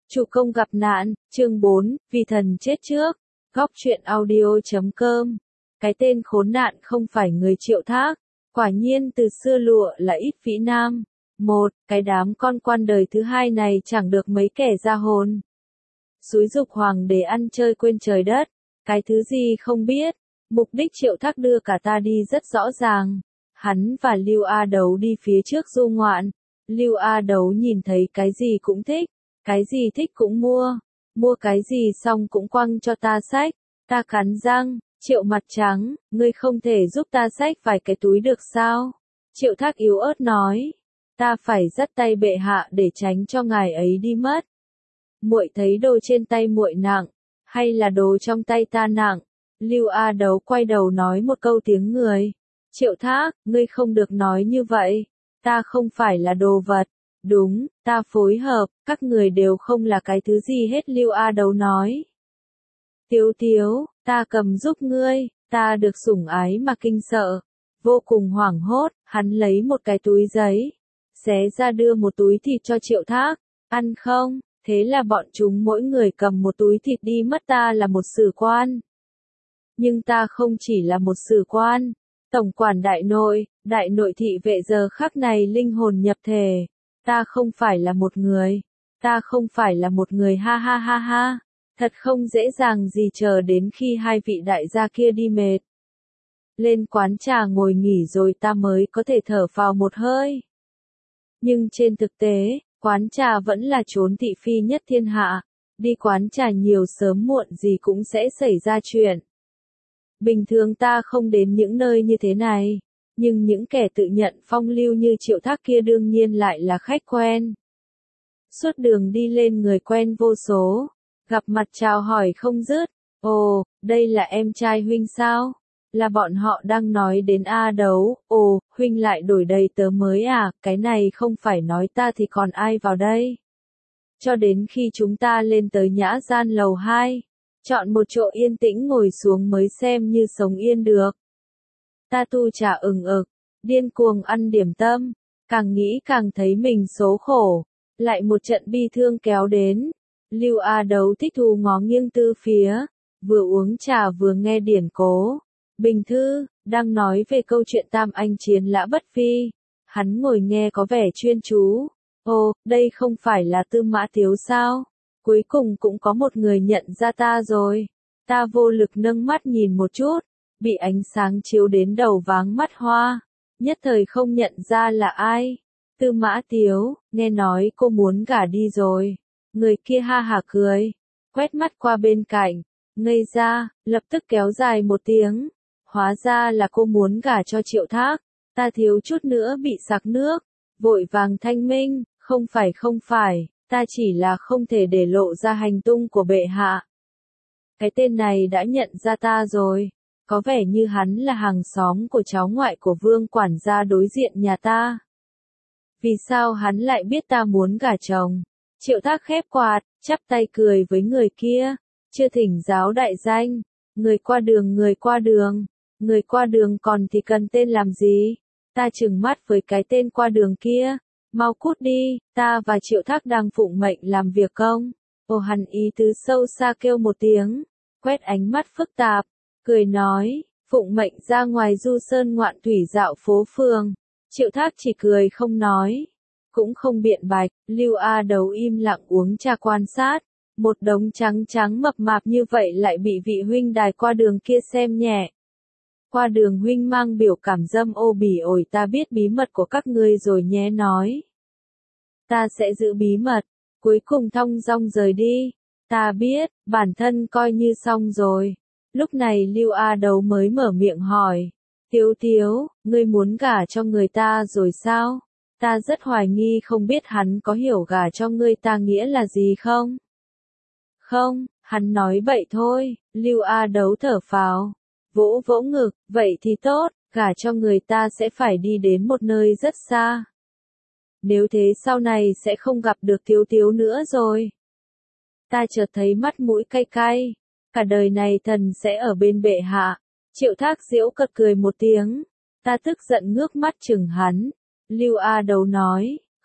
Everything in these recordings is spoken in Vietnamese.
Chủ công gặp nạn, chương 4, vì thần chết trước. Góc truyện audio.com. Cái tên khốn nạn không phải người Triệu Thác. Quả nhiên từ xưa lụa là ít phỉ nam. Một, cái đám con quan đời thứ hai này chẳng được mấy kẻ ra hồn. Xúi giục hoàng để ăn chơi quên trời đất. Cái thứ gì không biết. Mục đích Triệu Thác đưa cả ta đi rất rõ ràng. Hắn và Lưu A Đấu đi phía trước du ngoạn. Lưu A Đấu nhìn thấy cái gì cũng thích. Cái gì thích cũng mua cái gì xong cũng quăng cho ta xách, ta cắn răng, Triệu mặt trắng, ngươi không thể giúp ta xách vài cái túi được sao? Triệu Thác yếu ớt nói, ta phải dắt tay bệ hạ để tránh cho ngài ấy đi mất. Muội thấy đồ trên tay muội nặng, hay là đồ trong tay ta nặng? Lưu A Đấu quay đầu nói một câu tiếng người. Triệu Thác, ngươi không được nói như vậy, ta không phải là đồ vật. Đúng, ta phối hợp, các người đều không là cái thứ gì hết. Lưu A Đấu nói. Tiếu Tiếu, ta cầm giúp ngươi, ta được sủng ái mà kinh sợ. Vô cùng hoảng hốt, hắn lấy một cái túi giấy, xé ra đưa một túi thịt cho Triệu Thác. Ăn không? Thế là bọn chúng mỗi người cầm một túi thịt đi mất. Ta là một sử quan. Nhưng ta không chỉ là một sử quan. Tổng quản đại nội thị vệ giờ khắc này linh hồn nhập thể. Ta không phải là một người. Ta không phải là một người ha ha ha ha. Thật không dễ dàng gì chờ đến khi hai vị đại gia kia đi mệt. Lên quán trà ngồi nghỉ rồi ta mới có thể thở phào một hơi. Nhưng trên thực tế, quán trà vẫn là chốn thị phi nhất thiên hạ. Đi quán trà nhiều sớm muộn gì cũng sẽ xảy ra chuyện. Bình thường ta không đến những nơi như thế này. Nhưng những kẻ tự nhận phong lưu như Triệu Thác kia đương nhiên lại là khách quen. Suốt đường đi lên người quen vô số, gặp mặt chào hỏi không dứt. Ồ, đây là em trai huynh sao? Là bọn họ đang nói đến A Đấu. Ồ, huynh lại đổi đầy tớ mới à? Cái này không phải nói ta thì còn ai vào đây? Cho đến khi chúng ta lên tới nhã gian lầu 2, chọn một chỗ yên tĩnh ngồi xuống mới xem như sống yên được. Ta tu trà ừng ực, điên cuồng ăn điểm tâm, càng nghĩ càng thấy mình số khổ, lại một trận bi thương kéo đến. Lưu A Đấu thích thú ngó nghiêng tư phía, vừa uống trà vừa nghe điển cố. Bình thư, đang nói về câu chuyện Tam Anh chiến Lã Bất Phi. Hắn ngồi nghe có vẻ chuyên chú. Ồ, đây không phải là Tư Mã Tiếu sao? Cuối cùng cũng có một người nhận ra ta rồi. Ta vô lực nâng mắt nhìn một chút. Bị ánh sáng chiếu đến đầu váng mắt hoa, nhất thời không nhận ra là ai. Tư Mã Tiếu, nghe nói cô muốn gả đi rồi. Người kia ha hả cười, quét mắt qua bên cạnh, ngây ra, lập tức kéo dài một tiếng. Hóa ra là cô muốn gả cho Triệu Thác. Ta thiếu chút nữa bị sặc nước, vội vàng thanh minh, không phải, ta chỉ là không thể để lộ ra hành tung của bệ hạ. Cái tên này đã nhận ra ta rồi. Có vẻ như hắn là hàng xóm của cháu ngoại của vương quản gia đối diện nhà ta. Vì sao hắn lại biết ta muốn gả chồng? Triệu Thác khép quạt, chắp tay cười với người kia. Chưa thỉnh giáo đại danh. Người qua đường còn thì cần tên làm gì? Ta trừng mắt với cái tên qua đường kia. Mau cút đi, ta và Triệu Thác đang phụng mệnh làm việc công. Ồ, hắn ý tứ sâu xa kêu một tiếng, quét ánh mắt phức tạp. Cười nói, phụng mệnh ra ngoài du sơn ngoạn thủy dạo phố phường. Triệu Thác chỉ cười không nói, cũng không biện bạch. Lưu A Đấu im lặng uống trà quan sát. Một đống trắng trắng mập mạp như vậy lại bị vị huynh đài qua đường kia xem nhẹ. Qua đường huynh mang biểu cảm dâm ô bỉ ổi, ta biết bí mật của các ngươi rồi nhé nói. Ta sẽ giữ bí mật, cuối cùng thong dong rời đi. Ta biết, bản thân coi như xong rồi. Lúc này Lưu A Đấu mới mở miệng hỏi. Tiếu Tiếu, ngươi muốn gả cho người ta rồi sao? Ta rất hoài nghi không biết hắn có hiểu gả cho ngươi ta nghĩa là gì không? Không, hắn nói bậy thôi. Lưu A Đấu thở phào, vỗ vỗ ngực, vậy thì tốt, gả cho người ta sẽ phải đi đến một nơi rất xa. Nếu thế sau này sẽ không gặp được Tiếu Tiếu nữa rồi. Ta chợt thấy mắt mũi cay cay. Cả đời này thần sẽ ở bên bệ hạ. Triệu Thác giễu cợt cười một tiếng. Ta tức giận ngước mắt chừng hắn. Lưu A Đấu nói,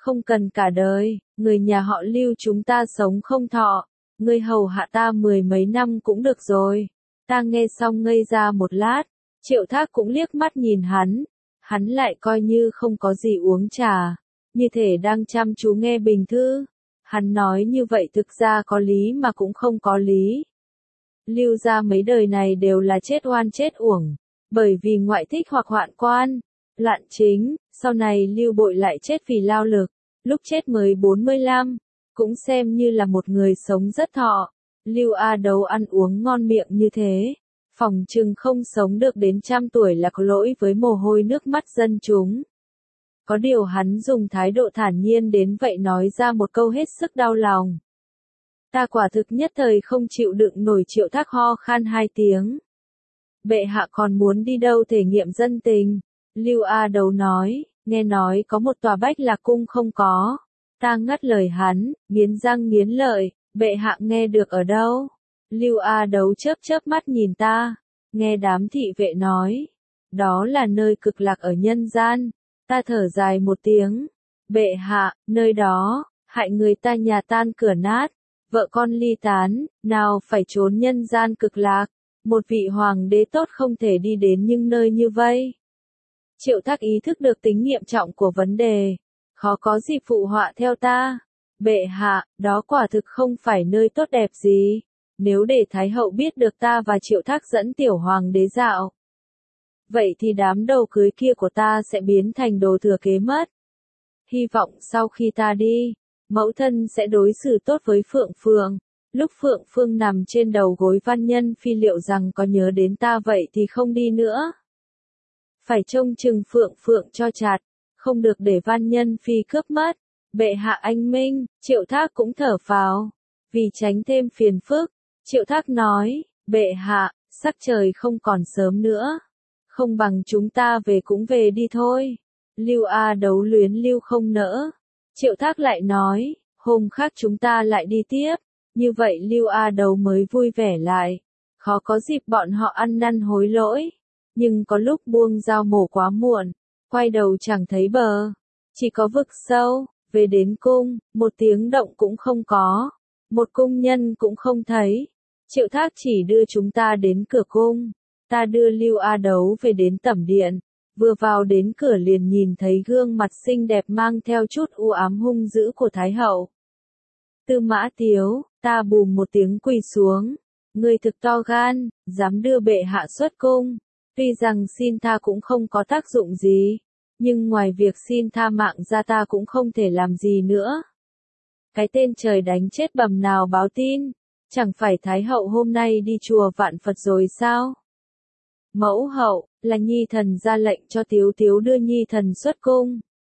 Không cần cả đời, người nhà họ Lưu chúng ta sống không thọ, ngươi hầu hạ ta 10 mấy năm cũng được rồi. Ta nghe xong ngây ra một lát, Triệu Thác cũng liếc mắt nhìn hắn lại coi như không có gì uống trà, như thể đang chăm chú nghe bình thư. Hắn nói như vậy thực ra có lý mà cũng không có lý. Lưu gia mấy đời này đều là chết oan chết uổng, bởi vì ngoại thích hoặc hoạn quan, lạn chính, sau này Lưu Bội lại chết vì lao lực, lúc chết mới 45, cũng xem như là một người sống rất thọ. Lưu A Đấu ăn uống ngon miệng như thế, phòng chừng không sống được đến 100 tuổi là có lỗi với mồ hôi nước mắt dân chúng. Có điều hắn dùng thái độ thản nhiên đến vậy nói ra một câu hết sức đau lòng. Ta quả thực nhất thời không chịu đựng nổi. Triệu Thác ho khan 2 tiếng. Bệ hạ còn muốn đi đâu thể nghiệm dân tình? Lưu A Đấu nói, nghe nói có một tòa Bách Lạc cung không có. Ta ngắt lời hắn, nghiến răng nghiến lợi, bệ hạ nghe được ở đâu? Lưu A Đấu chớp chớp mắt nhìn ta, nghe đám thị vệ nói, đó là nơi cực lạc ở nhân gian. Ta thở dài một tiếng, bệ hạ, nơi đó, hại người ta nhà tan cửa nát, vợ con ly tán, nào phải trốn nhân gian cực lạc, một vị hoàng đế tốt không thể đi đến những nơi như vây. Triệu Thác ý thức được tính nghiêm trọng của vấn đề, khó có gì phụ họa theo ta. Bệ hạ, đó quả thực không phải nơi tốt đẹp gì, nếu để Thái hậu biết được ta và Triệu Thác dẫn tiểu hoàng đế dạo, vậy thì đám đầu cưới kia của ta sẽ biến thành đồ thừa kế mất. Hy vọng sau khi ta đi, mẫu thân sẽ đối xử tốt với Phượng Phượng. Lúc Phượng Phương nằm trên đầu gối Văn Nhân Phi liệu rằng có nhớ đến ta vậy thì không đi nữa. Phải trông chừng Phượng Phượng cho chặt, không được để Văn Nhân Phi cướp mất. Bệ hạ anh minh, Triệu Thác cũng thở phào, vì tránh thêm phiền phức. Triệu Thác nói, bệ hạ, sắc trời không còn sớm nữa, không bằng chúng ta về cũng về đi thôi. Lưu A Đấu luyến lưu không nỡ. Triệu Thác lại nói, hôm khác chúng ta lại đi tiếp. Như vậy Lưu A Đấu mới vui vẻ lại. Khó có dịp bọn họ ăn năn hối lỗi. Nhưng có lúc buông dao mổ quá muộn, quay đầu chẳng thấy bờ, chỉ có vực sâu. Về đến cung, một tiếng động cũng không có, một cung nhân cũng không thấy. Triệu Thác chỉ đưa chúng ta đến cửa cung. Ta đưa Lưu A Đấu về đến tẩm điện, vừa vào đến cửa liền nhìn thấy gương mặt xinh đẹp mang theo chút u ám hung dữ của Thái hậu. Tư Mã Tiếu, ta bùm một tiếng quỳ xuống. Ngươi thực to gan, dám đưa bệ hạ xuất cung. Tuy rằng xin tha cũng không có tác dụng gì, nhưng ngoài việc xin tha mạng ra ta cũng không thể làm gì nữa. Cái tên trời đánh chết bầm nào báo tin, chẳng phải Thái hậu hôm nay đi chùa Vạn Phật rồi sao? Mẫu hậu, là nhi thần ra lệnh cho Tiếu Tiếu đưa nhi thần xuất cung.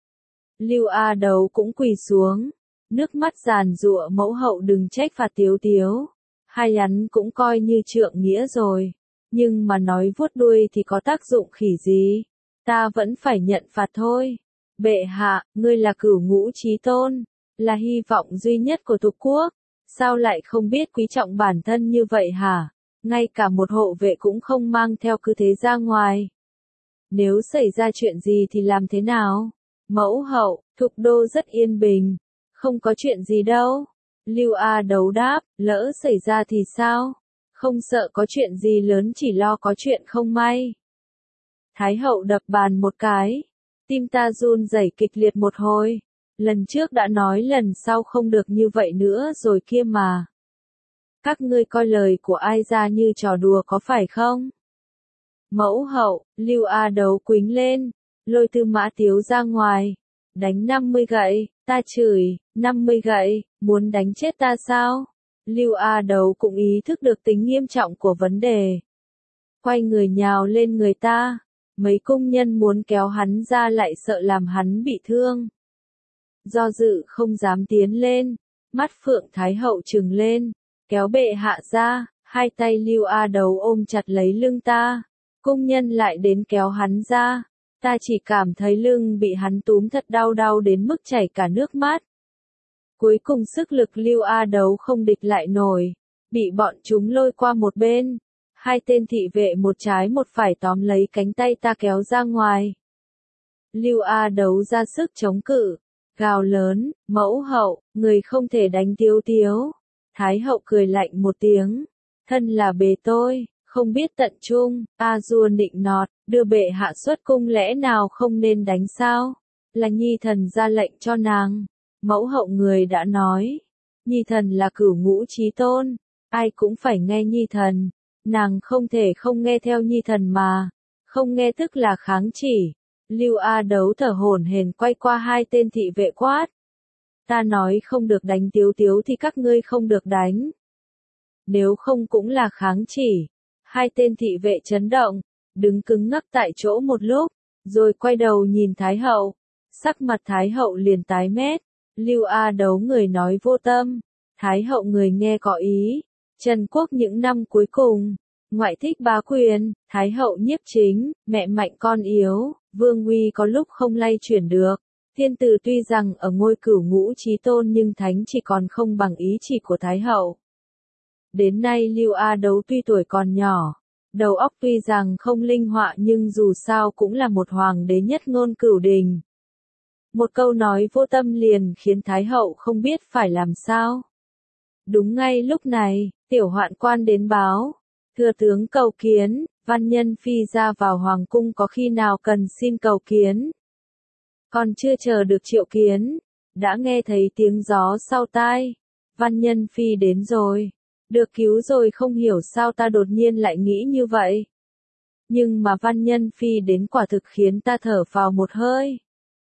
Lưu A Đấu cũng quỳ xuống, nước mắt giàn giụa, mẫu hậu đừng trách phạt Tiếu Tiếu. Hai hắn cũng coi như trượng nghĩa rồi, nhưng mà nói vuốt đuôi thì có tác dụng khỉ gì, ta vẫn phải nhận phạt thôi. Bệ hạ, ngươi là cửu ngũ chí tôn, là hy vọng duy nhất của Tục quốc, sao lại không biết quý trọng bản thân như vậy hả? Ngay cả một hộ vệ cũng không mang theo cứ thế ra ngoài. Nếu xảy ra chuyện gì thì làm thế nào? Mẫu hậu, Thục đô rất yên bình, không có chuyện gì đâu. Lưu A Đấu đáp, lỡ xảy ra thì sao? Không sợ có chuyện gì lớn, chỉ lo có chuyện không may. Thái hậu đập bàn một cái, tim ta run rẩy kịch liệt một hồi. Lần trước đã nói lần sau không được như vậy nữa rồi kia mà. Các ngươi coi lời của ai ra như trò đùa có phải không? Mẫu hậu, Lưu A Đấu quýnh lên, lôi Tư Mã Tiếu ra ngoài, đánh 50 gậy, ta chửi, 50 gậy, muốn đánh chết ta sao? Lưu A Đấu cũng ý thức được tính nghiêm trọng của vấn đề. Quay người nhào lên người ta, mấy cung nhân muốn kéo hắn ra lại sợ làm hắn bị thương. Do dự không dám tiến lên, mắt Phượng Thái hậu trừng lên, kéo bệ hạ ra, hai tay Lưu A Đấu ôm chặt lấy lưng ta. Cung nhân lại đến kéo hắn ra, ta chỉ cảm thấy lưng bị hắn túm thật đau đến mức chảy cả nước mắt. Cuối cùng sức lực Lưu A Đấu không địch lại nổi, bị bọn chúng lôi qua một bên. Hai tên thị vệ một trái một phải tóm lấy cánh tay ta kéo ra ngoài. Lưu A Đấu ra sức chống cự, gào lớn, mẫu hậu, người không thể đánh Tiếu Tiếu. Thái hậu cười lạnh một tiếng, thân là bề tôi, không biết tận trung, a dua nịnh nọt, đưa bệ hạ xuất cung lẽ nào không nên đánh sao? Là nhi thần ra lệnh cho nàng. Mẫu hậu người đã nói, nhi thần là cửu ngũ chí tôn, ai cũng phải nghe nhi thần, nàng không thể không nghe theo nhi thần mà, không nghe tức là kháng chỉ. Lưu A Đấu thở hổn hển quay qua hai tên thị vệ quát. Ta nói không được đánh Tiếu Tiếu thì các ngươi không được đánh. Nếu không cũng là kháng chỉ. Hai tên thị vệ chấn động, đứng cứng ngắc tại chỗ một lúc, rồi quay đầu nhìn Thái hậu. Sắc mặt Thái hậu liền tái mét. Lưu A Đấu người nói vô tâm, Thái hậu người nghe có ý. Trần Quốc những năm cuối cùng, ngoại thích bá quyền, Thái hậu nhiếp chính, mẹ mạnh con yếu, vương uy có lúc không lay chuyển được. Thiên tử tuy rằng ở ngôi cửu ngũ chí tôn nhưng thánh chỉ còn không bằng ý chỉ của Thái hậu. Đến nay Lưu A Đấu tuy tuổi còn nhỏ, đầu óc tuy rằng không linh hoạt nhưng dù sao cũng là một hoàng đế nhất ngôn cửu đình. Một câu nói vô tâm liền khiến Thái hậu không biết phải làm sao. Đúng ngay lúc này, tiểu hoạn quan đến báo, thưa tướng cầu kiến, văn nhân phi ra vào hoàng cung có khi nào cần xin cầu kiến. Còn chưa chờ được triệu kiến, đã nghe thấy tiếng gió sau tai, văn nhân phi đến rồi, được cứu rồi không hiểu sao ta đột nhiên lại nghĩ như vậy. Nhưng mà văn nhân phi đến quả thực khiến ta thở phào một hơi.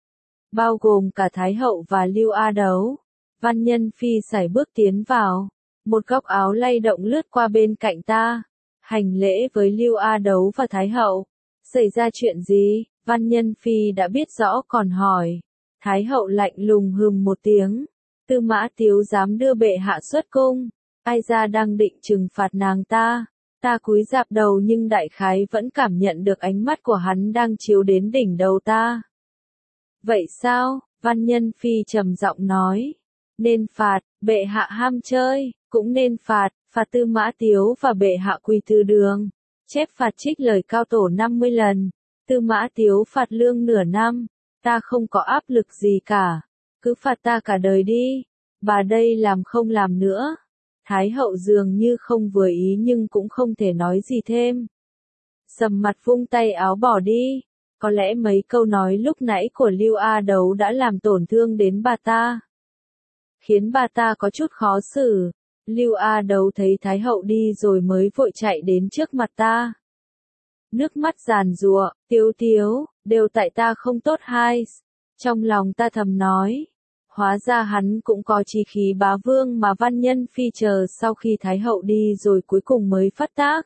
Bao gồm cả Thái hậu và Lưu A Đấu, văn nhân phi sải bước tiến vào, một góc áo lay động lướt qua bên cạnh ta, hành lễ với Lưu A Đấu và Thái hậu. Xảy ra chuyện gì? Văn nhân phi đã biết rõ còn hỏi. Thái hậu lạnh lùng hừm một tiếng. Tư Mã Tiếu dám đưa bệ hạ xuất cung. Ai ra đang định trừng phạt nàng ta. Ta cúi rạp đầu nhưng đại khái vẫn cảm nhận được ánh mắt của hắn đang chiếu đến đỉnh đầu ta. Vậy sao? Văn nhân phi trầm giọng nói. Nên phạt, bệ hạ ham chơi, cũng nên phạt Tư Mã Tiếu và bệ hạ quỳ từ đường. Chép phạt trích lời cao tổ 50 lần. Tư Mã Tiếu phạt lương nửa năm, ta không có áp lực gì cả, cứ phạt ta cả đời đi, bà đây làm không làm nữa. Thái hậu dường như không vừa ý nhưng cũng không thể nói gì thêm. Sầm mặt vung tay áo bỏ đi, có lẽ mấy câu nói lúc nãy của Lưu A Đấu đã làm tổn thương đến bà ta, khiến bà ta có chút khó xử. Lưu A Đấu thấy Thái hậu đi rồi mới vội chạy đến trước mặt ta. Nước mắt giàn giụa, Tiếu Tiếu, đều tại ta không tốt hay. Trong lòng ta thầm nói, hóa ra hắn cũng có chí khí bá vương mà văn nhân phi chờ sau khi Thái hậu đi rồi cuối cùng mới phát tác.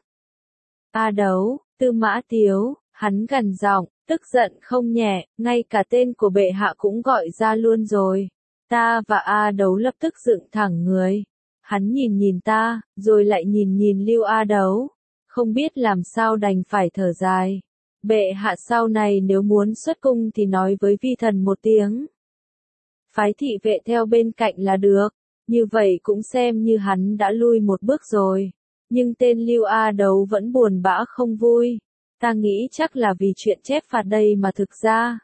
A Đấu, Tư Mã Tiếu, hắn gằn giọng, tức giận không nhẹ, ngay cả tên của bệ hạ cũng gọi ra luôn rồi. Ta và A Đấu lập tức dựng thẳng người. Hắn nhìn nhìn ta, rồi lại nhìn nhìn Lưu A Đấu. Không biết làm sao đành phải thở dài. Bệ hạ sau này nếu muốn xuất cung thì nói với vi thần một tiếng. Phái thị vệ theo bên cạnh là được. Như vậy cũng xem như hắn đã lui một bước rồi. Nhưng tên Lưu A Đấu vẫn buồn bã không vui. Ta nghĩ chắc là vì chuyện chép phạt đây mà thực ra.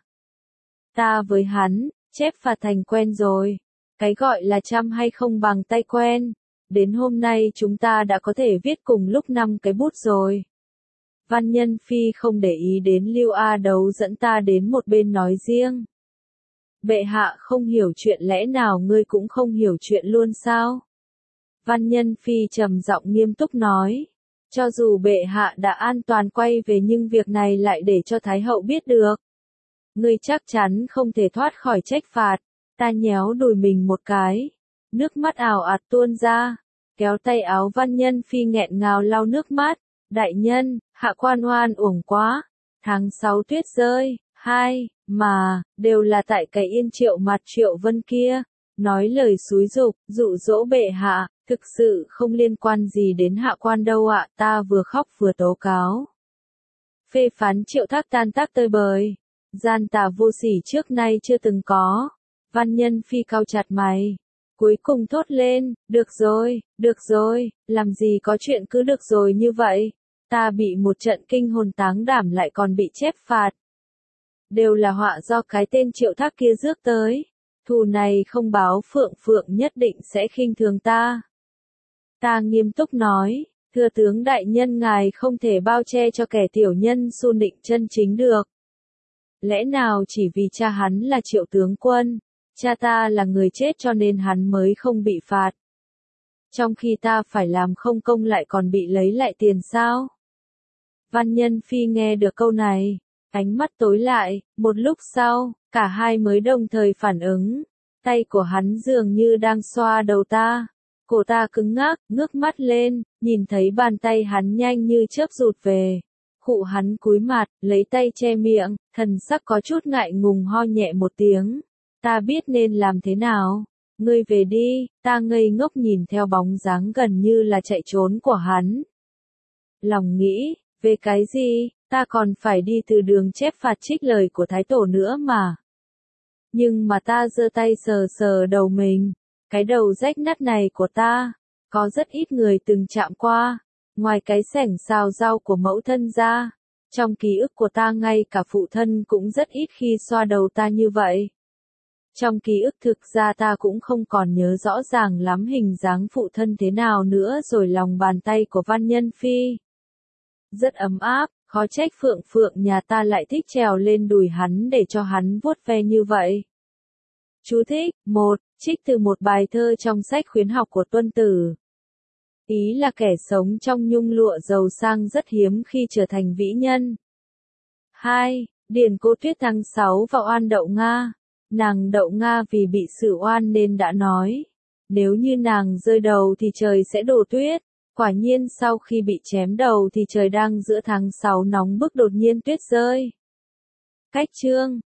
Ta với hắn, chép phạt thành quen rồi. Cái gọi là chăm hay không bằng tay quen. Đến hôm nay chúng ta đã có thể viết cùng lúc 5 cái bút rồi. Văn nhân phi không để ý đến Lưu A Đấu dẫn ta đến một bên nói riêng. Bệ hạ không hiểu chuyện lẽ nào ngươi cũng không hiểu chuyện luôn sao? Văn nhân phi trầm giọng nghiêm túc nói. Cho dù bệ hạ đã an toàn quay về nhưng việc này lại để cho Thái hậu biết được. Ngươi chắc chắn không thể thoát khỏi trách phạt. Ta nhéo đùi mình một cái. Nước mắt ào ạt tuôn ra. Kéo tay áo văn nhân phi nghẹn ngào lau nước mắt. Đại nhân, hạ quan oan uổng quá. Tháng 6 tuyết rơi, 2, mà, đều là tại cái Yên Triệu mặt Triệu Vân kia. Nói lời xúi giục, dụ dỗ bệ hạ, thực sự không liên quan gì đến hạ quan đâu ạ. Ta vừa khóc vừa tố cáo. Phê phán Triệu Thác tan tác tơi bời. Gian tà vô sỉ trước nay chưa từng có. Văn nhân phi cau chặt mày. Cuối cùng thốt lên, được rồi, làm gì có chuyện cứ được rồi như vậy. Ta bị một trận kinh hồn táng đảm lại còn bị chép phạt. Đều là họa do cái tên Triệu Thác kia rước tới. Thù này không báo Phượng Phượng nhất định sẽ khinh thường ta. Ta nghiêm túc nói, thưa tướng đại nhân ngài không thể bao che cho kẻ tiểu nhân Xu Nịnh chân chính được. Lẽ nào chỉ vì cha hắn là Triệu tướng quân, cha ta là người chết cho nên hắn mới không bị phạt. Trong khi ta phải làm không công lại còn bị lấy lại tiền sao? Văn Nhân Phi nghe được câu này, ánh mắt tối lại, một lúc sau, cả hai mới đồng thời phản ứng. Tay của hắn dường như đang xoa đầu ta. Cổ ta cứng ngắc, ngước mắt lên, nhìn thấy bàn tay hắn nhanh như chớp rụt về. Khụ hắn cúi mặt, lấy tay che miệng, thần sắc có chút ngại ngùng ho nhẹ một tiếng. Ta biết nên làm thế nào. Ngươi về đi, ta ngây ngốc nhìn theo bóng dáng gần như là chạy trốn của hắn. Lòng nghĩ, về cái gì, ta còn phải đi từ đường chép phạt trích lời của Thái Tổ nữa mà. Nhưng mà ta giơ tay sờ sờ đầu mình, cái đầu rách nát này của ta, có rất ít người từng chạm qua, ngoài cái sẻng xào rau của mẫu thân ra. Trong ký ức của ta ngay cả phụ thân cũng rất ít khi xoa đầu ta như vậy. Trong ký ức thực ra ta cũng không còn nhớ rõ ràng lắm hình dáng phụ thân thế nào nữa rồi lòng bàn tay của Văn Nhân Phi. Rất ấm áp, khó trách Phượng Phượng nhà ta lại thích trèo lên đùi hắn để cho hắn vuốt ve như vậy. Chú thích, 1, trích từ một bài thơ trong sách khuyến học của Tuân Tử. Ý là kẻ sống trong nhung lụa giàu sang rất hiếm khi trở thành vĩ nhân. 2. Điền Cô Tuyết tháng 6 vào oan Đậu Nga. Nàng Đậu Nga vì bị xử oan nên đã nói, nếu như nàng rơi đầu thì trời sẽ đổ tuyết. Quả nhiên sau khi bị chém đầu thì trời đang giữa tháng 6 nóng bức đột nhiên tuyết rơi. Cách chương